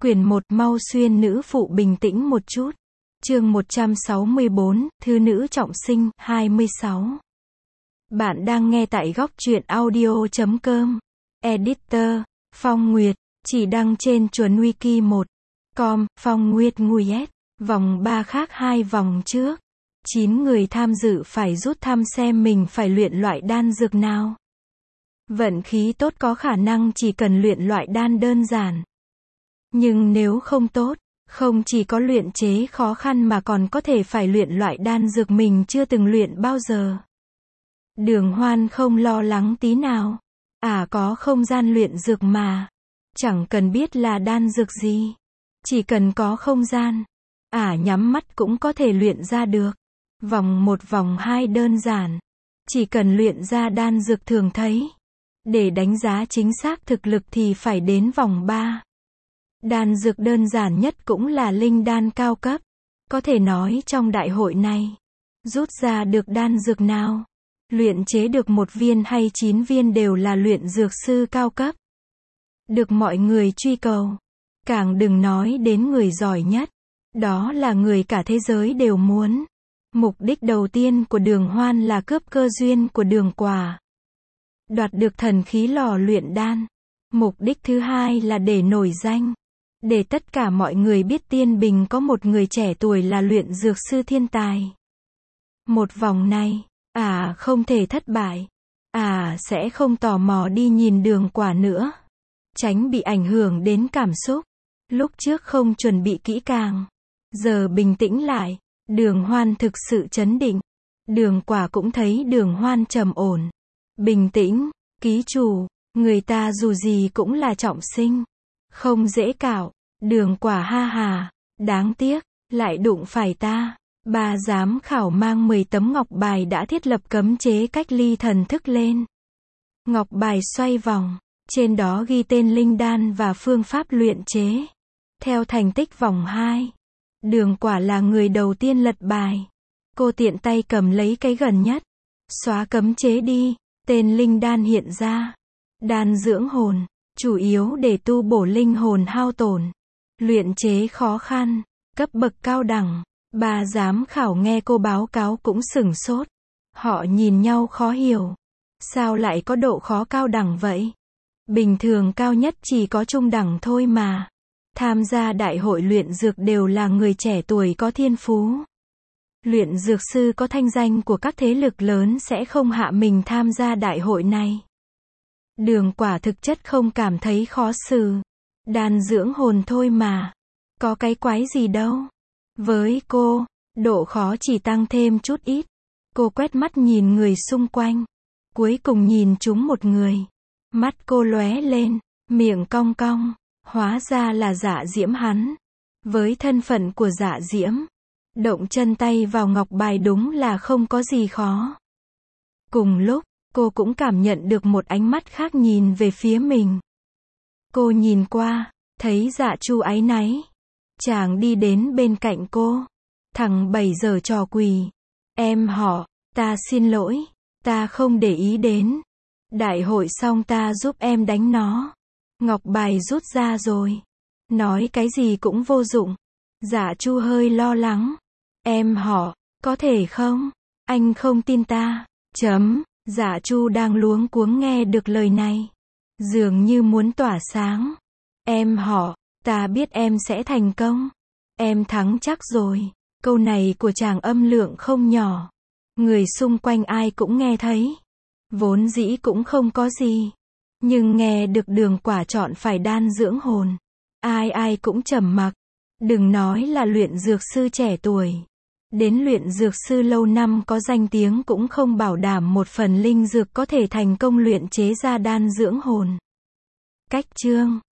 Quyển 1 Mau xuyên nữ phụ bình tĩnh một chút. Chương 164, Thư nữ trọng sinh, 26. Bạn đang nghe tại góc truyện audio.com. Editor, Phong Nguyệt, chỉ đăng trên chuẩn wiki 1.com, Phong Nguyệt Nguyệt, vòng 3 khác 2 vòng trước. 9 người tham dự phải rút thăm xem mình phải luyện loại đan dược nào. Vận khí tốt có khả năng chỉ cần luyện loại đan đơn giản. Nhưng nếu không tốt, không chỉ có luyện chế khó khăn mà còn có thể phải luyện loại đan dược mình chưa từng luyện bao giờ. Đường Hoan không lo lắng tí nào. Có không gian luyện dược mà. Chẳng cần biết là đan dược gì. Chỉ cần có không gian. Nhắm mắt cũng có thể luyện ra được. Vòng 1 vòng 2 đơn giản. Chỉ cần luyện ra đan dược thường thấy. Để đánh giá chính xác thực lực thì phải đến vòng 3. Đan dược đơn giản nhất cũng là linh đan cao cấp. Có thể nói trong đại hội này, rút ra được đan dược nào, luyện chế được 1 viên hay 9 viên đều là luyện dược sư cao cấp. Được mọi người truy cầu. Càng đừng nói đến người giỏi nhất. Đó là người cả thế giới đều muốn. Mục đích đầu tiên của Đường Hoan là cướp cơ duyên của Đường Quả. Đoạt được thần khí lò luyện đan. Mục đích thứ hai là để nổi danh. Để tất cả mọi người biết Tiên Bình có một người trẻ tuổi là luyện dược sư thiên tài. Một vòng này, không thể thất bại. Sẽ không tò mò đi nhìn Đường Quả nữa. Tránh bị ảnh hưởng đến cảm xúc. Lúc trước không chuẩn bị kỹ càng. Giờ bình tĩnh lại. Đường Hoan thực sự chấn định. Đường Quả cũng thấy Đường Hoan trầm ổn. Bình tĩnh, ký chủ, người ta dù gì cũng là trọng sinh. Không dễ cạo. Đường Quả ha hà, đáng tiếc, lại đụng phải ta. Ba giám khảo mang 10 tấm ngọc bài đã thiết lập cấm chế cách ly thần thức lên. Ngọc bài xoay vòng, trên đó ghi tên linh đan và phương pháp luyện chế. Theo thành tích vòng 2, Đường Quả là người đầu tiên lật bài. Cô tiện tay cầm lấy cái gần nhất. Xóa cấm chế đi, tên linh đan hiện ra. Đan dưỡng hồn, chủ yếu để tu bổ linh hồn hao tổn. Luyện chế khó khăn, cấp bậc cao đẳng. Ba giám khảo nghe cô báo cáo cũng sửng sốt. Họ nhìn nhau khó hiểu. Sao lại có độ khó cao đẳng vậy? Bình thường cao nhất chỉ có trung đẳng thôi mà. Tham gia đại hội luyện dược đều là người trẻ tuổi có thiên phú. Luyện dược sư có thanh danh của các thế lực lớn sẽ không hạ mình tham gia đại hội này. Đường Quả thực chất không cảm thấy khó xử. Đan dưỡng hồn thôi mà. Có cái quái gì đâu. Với cô, độ khó chỉ tăng thêm chút ít. Cô quét mắt nhìn người xung quanh. Cuối cùng nhìn trúng một người. Mắt cô lóe lên, miệng cong cong. Hóa ra là Dạ Diễm hắn. Với thân phận của Dạ Diễm, động chân tay vào ngọc bài đúng là không có gì khó. Cùng lúc, cô cũng cảm nhận được một ánh mắt khác nhìn về phía mình. Cô nhìn qua, thấy Dạ Chu áy náy. Chàng đi đến bên cạnh cô. Thằng 7 giờ trò quỳ. Em họ, ta xin lỗi, ta không để ý đến. Đại hội xong ta giúp em đánh nó. Ngọc bài rút ra rồi. Nói cái gì cũng vô dụng. Dạ Chu hơi lo lắng. Em họ, có thể không? Anh không tin ta. Dạ Chu đang luống cuống nghe được lời này. Dường như muốn tỏa sáng. Em họ, ta biết em sẽ thành công. Em thắng chắc rồi. Câu này của chàng âm lượng không nhỏ. Người xung quanh ai cũng nghe thấy. Vốn dĩ cũng không có gì. Nhưng nghe được Đường Quả chọn phải đan dưỡng hồn. Ai cũng trầm mặc. Đừng nói là luyện dược sư trẻ tuổi. Đến luyện dược sư lâu năm có danh tiếng cũng không bảo đảm một phần linh dược có thể thành công luyện chế ra đan dưỡng hồn. Cách chương